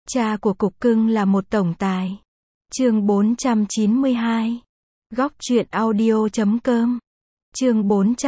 Cha của cục cưng là một tổng tài. Chương 492. Góc truyện audio.com. Chương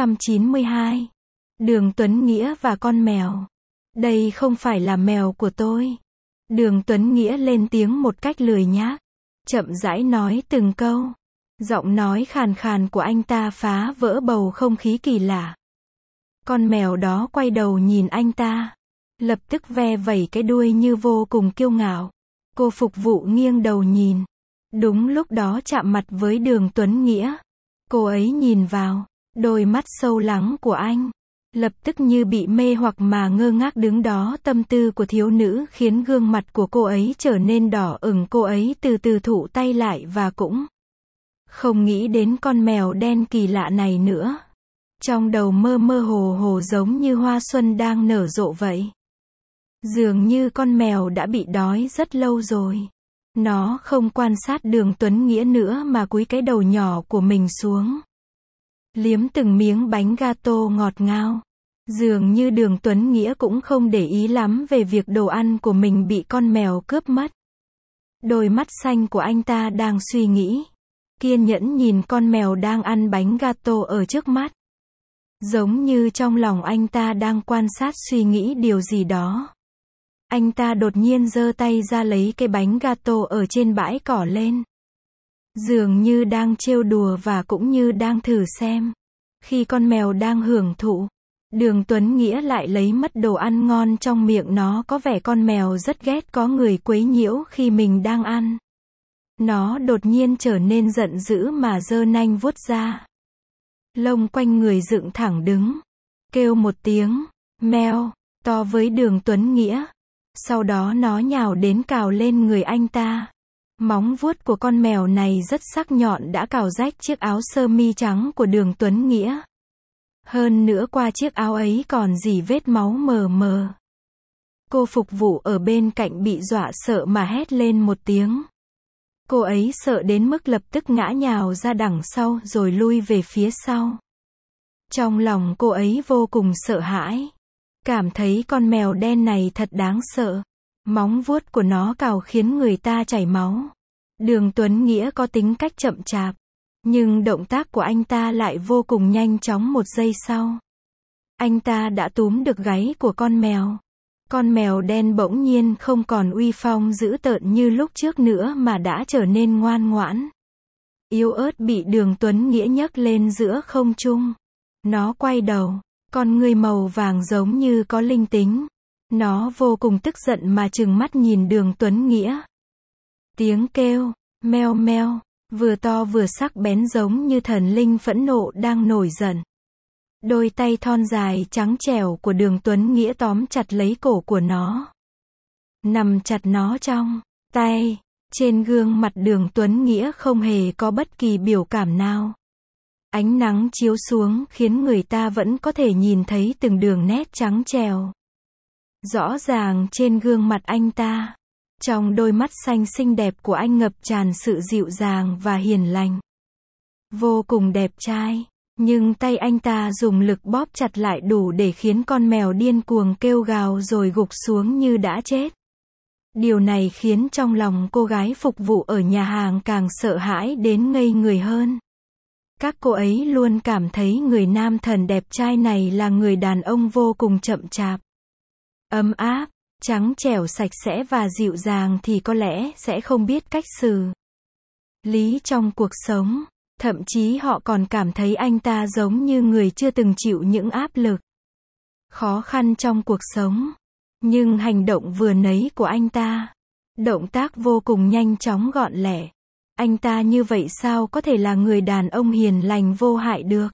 492. Đường Tuấn Nghĩa và con mèo. Đây không phải là mèo của tôi. Đường Tuấn Nghĩa lên tiếng một cách lười nhác, chậm rãi nói từng câu. Giọng nói khàn khàn của anh ta phá vỡ bầu không khí kỳ lạ. Con mèo đó quay đầu nhìn anh ta, lập tức ve vẩy cái đuôi như vô cùng kiêu ngạo. Cô phục vụ nghiêng đầu nhìn. Đúng lúc đó chạm mặt với Đường Tuấn Nghĩa. Cô ấy nhìn vào đôi mắt sâu lắng của anh, lập tức như bị mê hoặc mà ngơ ngác đứng đó. Tâm tư của thiếu nữ khiến gương mặt của cô ấy trở nên đỏ ửng. Cô ấy từ từ thụ tay lại và cũng không nghĩ đến con mèo đen kỳ lạ này nữa. Trong đầu mơ mơ hồ hồ giống như hoa xuân đang nở rộ vậy. Dường như con mèo đã bị đói rất lâu rồi. Nó không quan sát Đường Tuấn Nghĩa nữa mà cúi cái đầu nhỏ của mình xuống, liếm từng miếng bánh gato ngọt ngào. Dường như Đường Tuấn Nghĩa cũng không để ý lắm về việc đồ ăn của mình bị con mèo cướp mất. Đôi mắt xanh của anh ta đang suy nghĩ, kiên nhẫn nhìn con mèo đang ăn bánh gato ở trước mắt. Giống như trong lòng anh ta đang quan sát suy nghĩ điều gì đó. Anh ta đột nhiên giơ tay ra lấy cái bánh gato ở trên bãi cỏ lên. Dường như đang trêu đùa và cũng như đang thử xem. Khi con mèo đang hưởng thụ, Đường Tuấn Nghĩa lại lấy mất đồ ăn ngon trong miệng nó. Có vẻ con mèo rất ghét có người quấy nhiễu khi mình đang ăn. Nó đột nhiên trở nên giận dữ mà giơ nanh vuốt ra. Lông quanh người dựng thẳng đứng, kêu một tiếng meo to với Đường Tuấn Nghĩa. Sau đó nó nhào đến cào lên người anh ta. Móng vuốt của con mèo này rất sắc nhọn đã cào rách chiếc áo sơ mi trắng của Đường Tuấn Nghĩa. Hơn nữa qua chiếc áo ấy còn rỉ vết máu mờ mờ. Cô phục vụ ở bên cạnh bị dọa sợ mà hét lên một tiếng. Cô ấy sợ đến mức lập tức ngã nhào ra đằng sau rồi lui về phía sau. Trong lòng cô ấy vô cùng sợ hãi. Cảm thấy con mèo đen này thật đáng sợ. Móng vuốt của nó cào khiến người ta chảy máu. Đường Tuấn Nghĩa có tính cách chậm chạp, nhưng động tác của anh ta lại vô cùng nhanh chóng. Một giây sau, anh ta đã túm được gáy của con mèo. Con mèo đen bỗng nhiên không còn uy phong dữ tợn như lúc trước nữa mà đã trở nên ngoan ngoãn, yếu ớt bị Đường Tuấn Nghĩa nhấc lên giữa không trung. Nó quay đầu, con ngươi màu vàng giống như có linh tính. Nó vô cùng tức giận mà trừng mắt nhìn Đường Tuấn Nghĩa. Tiếng kêu meo meo vừa to vừa sắc bén giống như thần linh phẫn nộ đang nổi giận. Đôi tay thon dài trắng trẻo của Đường Tuấn Nghĩa tóm chặt lấy cổ của nó, nằm chặt nó trong tay. Trên gương mặt Đường Tuấn Nghĩa không hề có bất kỳ biểu cảm nào. Ánh nắng chiếu xuống khiến người ta vẫn có thể nhìn thấy từng đường nét trắng trẻo rõ ràng trên gương mặt anh ta. Trong đôi mắt xanh xinh đẹp của anh ngập tràn sự dịu dàng và hiền lành. Vô cùng đẹp trai. Nhưng tay anh ta dùng lực bóp chặt lại đủ để khiến con mèo điên cuồng kêu gào rồi gục xuống như đã chết. Điều này khiến trong lòng cô gái phục vụ ở nhà hàng càng sợ hãi đến ngây người hơn. Các cô ấy luôn cảm thấy người nam thần đẹp trai này là người đàn ông vô cùng chậm chạp, ấm áp, trắng trẻo, sạch sẽ và dịu dàng thì có lẽ sẽ không biết cách xử lý trong cuộc sống. Thậm chí họ còn cảm thấy anh ta giống như người chưa từng chịu những áp lực, khó khăn trong cuộc sống. Nhưng hành động vừa nấy của anh ta, động tác vô cùng nhanh chóng gọn lẹ. Anh ta như vậy sao có thể là người đàn ông hiền lành vô hại được?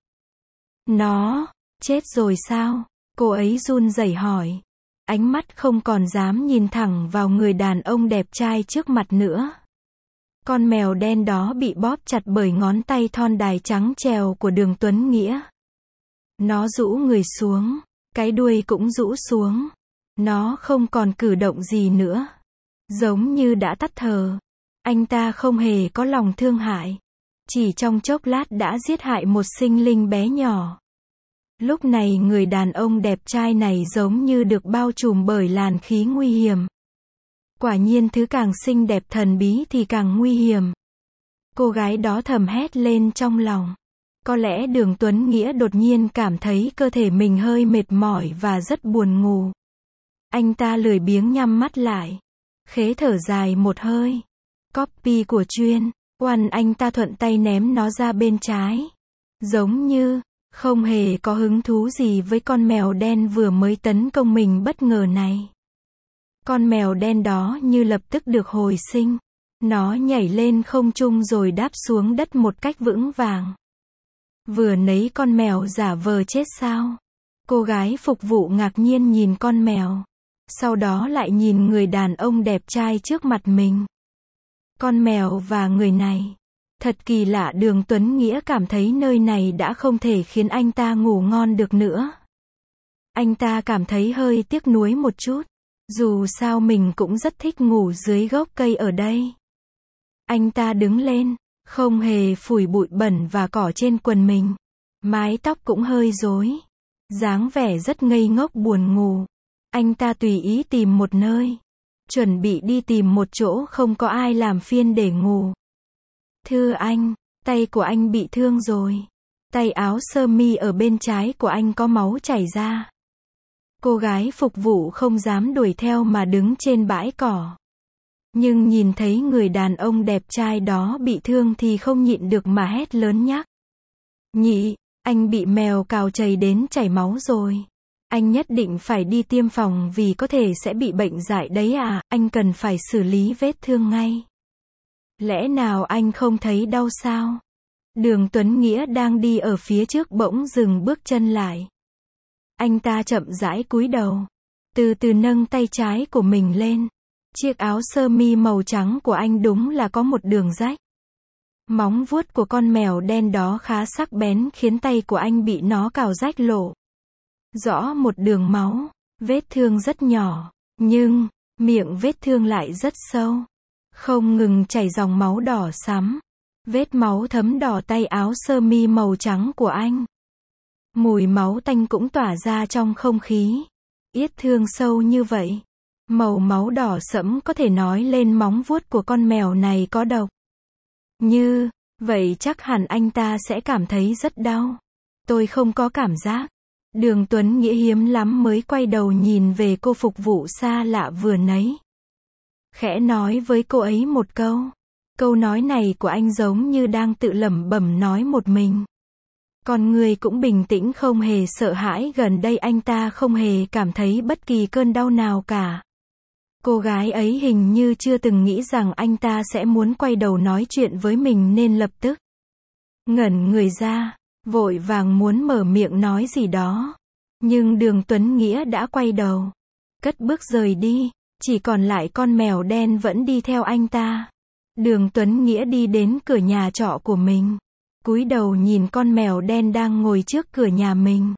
Nó chết rồi sao? Cô ấy run rẩy hỏi. Ánh mắt không còn dám nhìn thẳng vào người đàn ông đẹp trai trước mặt nữa. Con mèo đen đó bị bóp chặt bởi ngón tay thon dài trắng trèo của Đường Tuấn Nghĩa. Nó rũ người xuống, cái đuôi cũng rũ xuống. Nó không còn cử động gì nữa, giống như đã tắt thở. Anh ta không hề có lòng thương hại, chỉ trong chốc lát đã giết hại một sinh linh bé nhỏ. Lúc này người đàn ông đẹp trai này giống như được bao trùm bởi làn khí nguy hiểm. Quả nhiên thứ càng xinh đẹp thần bí thì càng nguy hiểm. Cô gái đó thầm hét lên trong lòng. Có lẽ Đường Tuấn Nghĩa đột nhiên cảm thấy cơ thể mình hơi mệt mỏi và rất buồn ngủ. Anh ta lười biếng nhắm mắt lại. Khế thở dài một hơi. Copy của Chuyên Oan, anh ta thuận tay ném nó ra bên trái. Giống như không hề có hứng thú gì với con mèo đen vừa mới tấn công mình bất ngờ này. Con mèo đen đó như lập tức được hồi sinh. Nó nhảy lên không trung rồi đáp xuống đất một cách vững vàng. Vừa nấy con mèo giả vờ chết sao? Cô gái phục vụ ngạc nhiên nhìn con mèo. Sau đó lại nhìn người đàn ông đẹp trai trước mặt mình. Con mèo và người này. Thật kỳ lạ, Đường Tuấn Nghĩa cảm thấy nơi này đã không thể khiến anh ta ngủ ngon được nữa. Anh ta cảm thấy hơi tiếc nuối một chút. Dù sao mình cũng rất thích ngủ dưới gốc cây ở đây. Anh ta đứng lên, không hề phủi bụi bẩn và cỏ trên quần mình. Mái tóc cũng hơi rối. Dáng vẻ rất ngây ngốc buồn ngủ. Anh ta tùy ý tìm một nơi. Chuẩn bị đi tìm một chỗ không có ai làm phiền để ngủ. Thưa anh, tay của anh bị thương rồi. Tay áo sơ mi ở bên trái của anh có máu chảy ra. Cô gái phục vụ không dám đuổi theo mà đứng trên bãi cỏ. Nhưng nhìn thấy người đàn ông đẹp trai đó bị thương thì không nhịn được mà hét lớn nhắc. Nhị, anh bị mèo cào chảy đến chảy máu rồi. Anh nhất định phải đi tiêm phòng vì có thể sẽ bị bệnh dại đấy à, anh cần phải xử lý vết thương ngay. Lẽ nào anh không thấy đau sao? Đường Tuấn Nghĩa đang đi ở phía trước bỗng dừng bước chân lại. Anh ta chậm rãi cúi đầu, từ từ nâng tay trái của mình lên. Chiếc áo sơ mi màu trắng của anh đúng là có một đường rách. Móng vuốt của con mèo đen đó khá sắc bén khiến tay của anh bị nó cào rách lộ. Rõ một đường máu, vết thương rất nhỏ, nhưng miệng vết thương lại rất sâu. Không ngừng chảy dòng máu đỏ sẫm. Vết máu thấm đỏ tay áo sơ mi màu trắng của anh. Mùi máu tanh cũng tỏa ra trong không khí. Yết thương sâu như vậy. Màu máu đỏ sẫm có thể nói lên móng vuốt của con mèo này có độc. Như vậy chắc hẳn anh ta sẽ cảm thấy rất đau. Tôi không có cảm giác. Đường Tuấn Nghĩa hiếm lắm mới quay đầu nhìn về cô phục vụ xa lạ vừa nấy. Khẽ nói với cô ấy một câu. Câu nói này của anh giống như đang tự lẩm bẩm nói một mình. Con người cũng bình tĩnh không hề sợ hãi, gần đây anh ta không hề cảm thấy bất kỳ cơn đau nào cả. Cô gái ấy hình như chưa từng nghĩ rằng anh ta sẽ muốn quay đầu nói chuyện với mình nên lập tức ngẩn người ra, vội vàng muốn mở miệng nói gì đó. Nhưng Đường Tuấn Nghĩa đã quay đầu, cất bước rời đi, chỉ còn lại con mèo đen vẫn đi theo anh ta. Đường Tuấn Nghĩa đi đến cửa nhà trọ của mình, cúi đầu nhìn con mèo đen đang ngồi trước cửa nhà mình.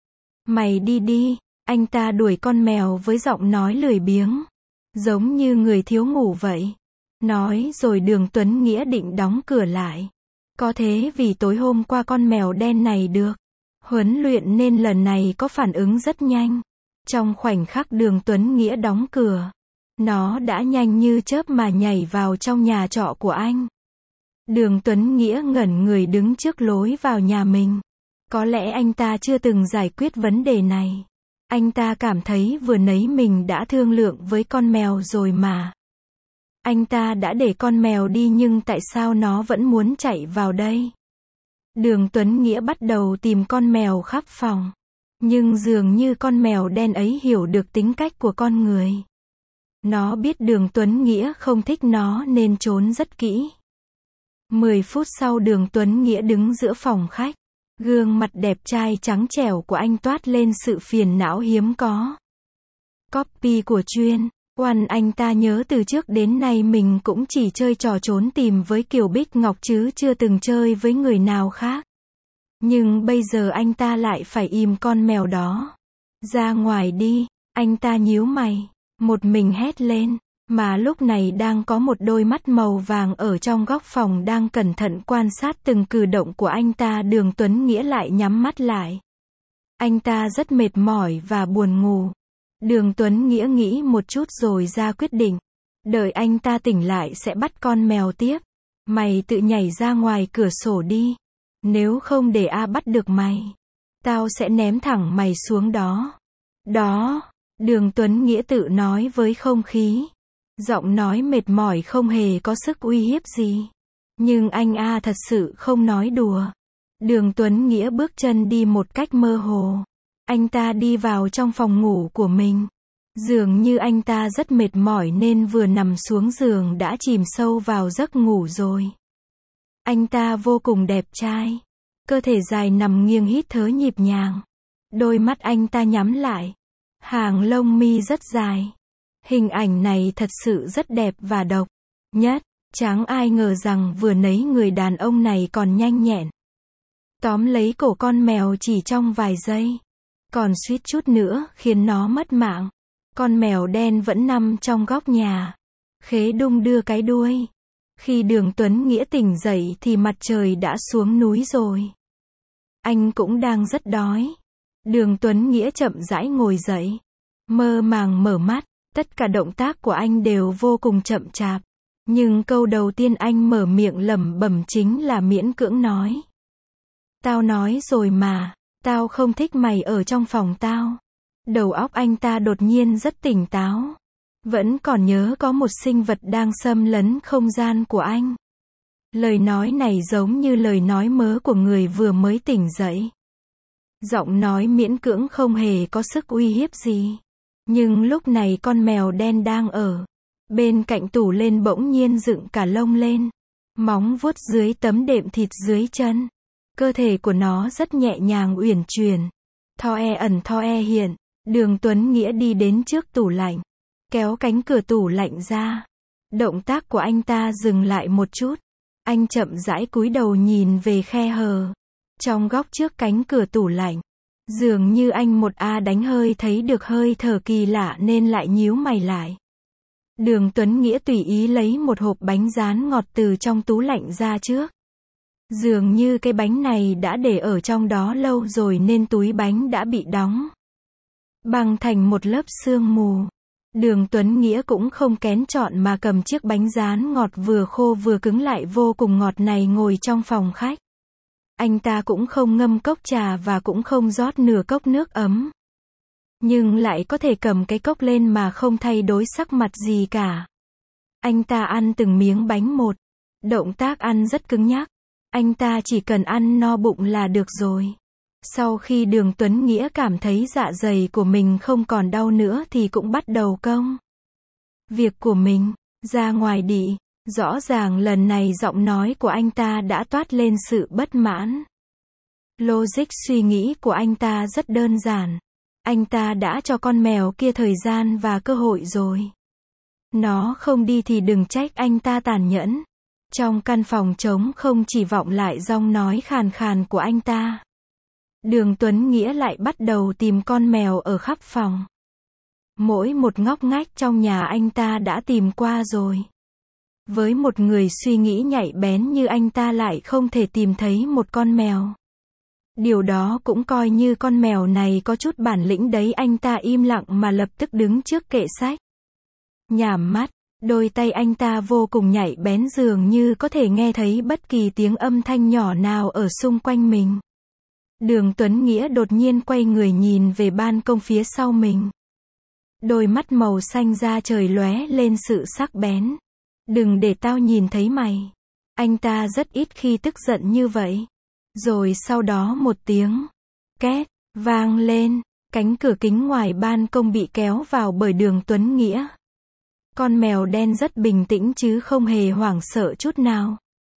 Mày đi đi, anh ta đuổi con mèo với giọng nói lười biếng, giống như người thiếu ngủ vậy. Nói rồi Đường Tuấn Nghĩa định đóng cửa lại. Có thế vì tối hôm qua con mèo đen này được huấn luyện nên lần này có phản ứng rất nhanh. Trong khoảnh khắc Đường Tuấn Nghĩa đóng cửa, nó đã nhanh như chớp mà nhảy vào trong nhà trọ của anh. Đường Tuấn Nghĩa ngẩn người đứng trước lối vào nhà mình. Có lẽ anh ta chưa từng giải quyết vấn đề này. Anh ta cảm thấy vừa nãy mình đã thương lượng với con mèo rồi mà. Anh ta đã để con mèo đi nhưng tại sao nó vẫn muốn chạy vào đây? Đường Tuấn Nghĩa bắt đầu tìm con mèo khắp phòng. Nhưng dường như con mèo đen ấy hiểu được tính cách của con người. Nó biết Đường Tuấn Nghĩa không thích nó nên trốn rất kỹ. 10 phút sau Đường Tuấn Nghĩa đứng giữa phòng khách. Gương mặt đẹp trai trắng trẻo của anh toát lên sự phiền não hiếm có. Copy của Chuyên Oan, anh ta nhớ từ trước đến nay mình cũng chỉ chơi trò trốn tìm với Kiều Bích Ngọc chứ chưa từng chơi với người nào khác. Nhưng bây giờ anh ta lại phải im con mèo đó. Ra ngoài đi, anh ta nhíu mày, một mình hét lên. Mà lúc này đang có một đôi mắt màu vàng ở trong góc phòng đang cẩn thận quan sát từng cử động của anh ta. Đường Tuấn Nghĩa lại nhắm mắt lại. Anh ta rất mệt mỏi và buồn ngủ. Đường Tuấn Nghĩa nghĩ một chút rồi ra quyết định. Đợi anh ta tỉnh lại sẽ bắt con mèo tiếp. Mày tự nhảy ra ngoài cửa sổ đi. Nếu không để A bắt được mày, tao sẽ ném thẳng mày xuống đó. Đó, Đường Tuấn Nghĩa tự nói với không khí. Giọng nói mệt mỏi không hề có sức uy hiếp gì. Nhưng anh A thật sự không nói đùa. Đường Tuấn Nghĩa bước chân đi một cách mơ hồ. Anh ta đi vào trong phòng ngủ của mình. Dường như anh ta rất mệt mỏi nên vừa nằm xuống giường đã chìm sâu vào giấc ngủ rồi. Anh ta vô cùng đẹp trai. Cơ thể dài nằm nghiêng hít thở nhịp nhàng. Đôi mắt anh ta nhắm lại. Hàng lông mi rất dài. Hình ảnh này thật sự rất đẹp và độc nhất. Chẳng ai ngờ rằng vừa nãy người đàn ông này còn nhanh nhẹn. Tóm lấy cổ con mèo chỉ trong vài giây. Còn suýt chút nữa khiến nó mất mạng. Con mèo đen vẫn nằm trong góc nhà. Khế đung đưa cái đuôi. Khi Đường Tuấn Nghĩa tỉnh dậy thì mặt trời đã xuống núi rồi. Anh cũng đang rất đói. Đường Tuấn Nghĩa chậm rãi ngồi dậy. Mơ màng mở mắt. Tất cả động tác của anh đều vô cùng chậm chạp. Nhưng câu đầu tiên anh mở miệng lẩm bẩm chính là miễn cưỡng nói. Tao nói rồi mà, tao không thích mày ở trong phòng tao. Đầu óc anh ta đột nhiên rất tỉnh táo. Vẫn còn nhớ có một sinh vật đang xâm lấn không gian của anh. Lời nói này giống như lời nói mớ của người vừa mới tỉnh dậy. Giọng nói miễn cưỡng không hề có sức uy hiếp gì. Nhưng lúc này con mèo đen đang ở bên cạnh tủ lên bỗng nhiên dựng cả lông lên. Móng vuốt dưới tấm đệm thịt dưới chân. Cơ thể của nó rất nhẹ nhàng uyển chuyển. Tho e ẩn tho e hiện. Đường Tuấn Nghĩa đi đến trước tủ lạnh. Kéo cánh cửa tủ lạnh ra. Động tác của anh ta dừng lại một chút. Anh chậm rãi cúi đầu nhìn về khe hở trong góc trước cánh cửa tủ lạnh. Dường như anh một đánh hơi thấy được hơi thở kỳ lạ nên lại nhíu mày lại. Đường Tuấn Nghĩa tùy ý lấy một hộp bánh rán ngọt từ trong tủ lạnh ra trước. Dường như cái bánh này đã để ở trong đó lâu rồi nên túi bánh đã bị đóng bằng thành một lớp sương mù. Đường Tuấn Nghĩa cũng không kén chọn mà cầm chiếc bánh rán ngọt vừa khô vừa cứng lại vô cùng ngọt này ngồi trong phòng khách. Anh ta cũng không ngâm cốc trà và cũng không rót nửa cốc nước ấm. Nhưng lại có thể cầm cái cốc lên mà không thay đổi sắc mặt gì cả. Anh ta ăn từng miếng bánh một. Động tác ăn rất cứng nhắc. Anh ta chỉ cần ăn no bụng là được rồi. Sau khi Đường Tuấn Nghĩa cảm thấy dạ dày của mình không còn đau nữa thì cũng bắt đầu công việc của mình. Ra ngoài đi. Rõ ràng lần này giọng nói của anh ta đã toát lên sự bất mãn. Logic suy nghĩ của anh ta rất đơn giản. Anh ta đã cho con mèo kia thời gian và cơ hội rồi. Nó không đi thì đừng trách anh ta tàn nhẫn. Trong căn phòng trống không chỉ vọng lại giọng nói khàn khàn của anh ta. Đường Tuấn Nghĩa lại bắt đầu tìm con mèo ở khắp phòng. Mỗi một ngóc ngách trong nhà anh ta đã tìm qua rồi. Với một người suy nghĩ nhạy bén như anh ta lại không thể tìm thấy một con mèo. Điều đó cũng coi như con mèo này có chút bản lĩnh đấy. Anh ta im lặng mà lập tức đứng trước kệ sách. Nhảm mắt, đôi tay anh ta vô cùng nhạy bén dường như có thể nghe thấy bất kỳ tiếng âm thanh nhỏ nào ở xung quanh mình. Đường Tuấn Nghĩa đột nhiên quay người nhìn về ban công phía sau mình. Đôi mắt màu xanh da trời lóe lên sự sắc bén. Đừng để tao nhìn thấy mày. Anh ta rất ít khi tức giận như vậy. Rồi sau đó một tiếng két vang lên. Cánh cửa kính ngoài ban công bị kéo vào bởi Đường Tuấn Nghĩa. Con mèo đen rất bình tĩnh chứ không hề hoảng sợ chút nào.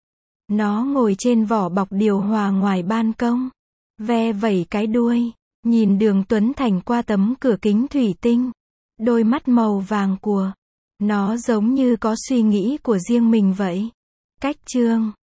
Nó ngồi trên vỏ bọc điều hòa ngoài ban công. Ve vẩy cái đuôi. Nhìn Đường Tuấn Thành qua tấm cửa kính thủy tinh. Đôi mắt màu vàng của nó giống như có suy nghĩ của riêng mình vậy. Cách chương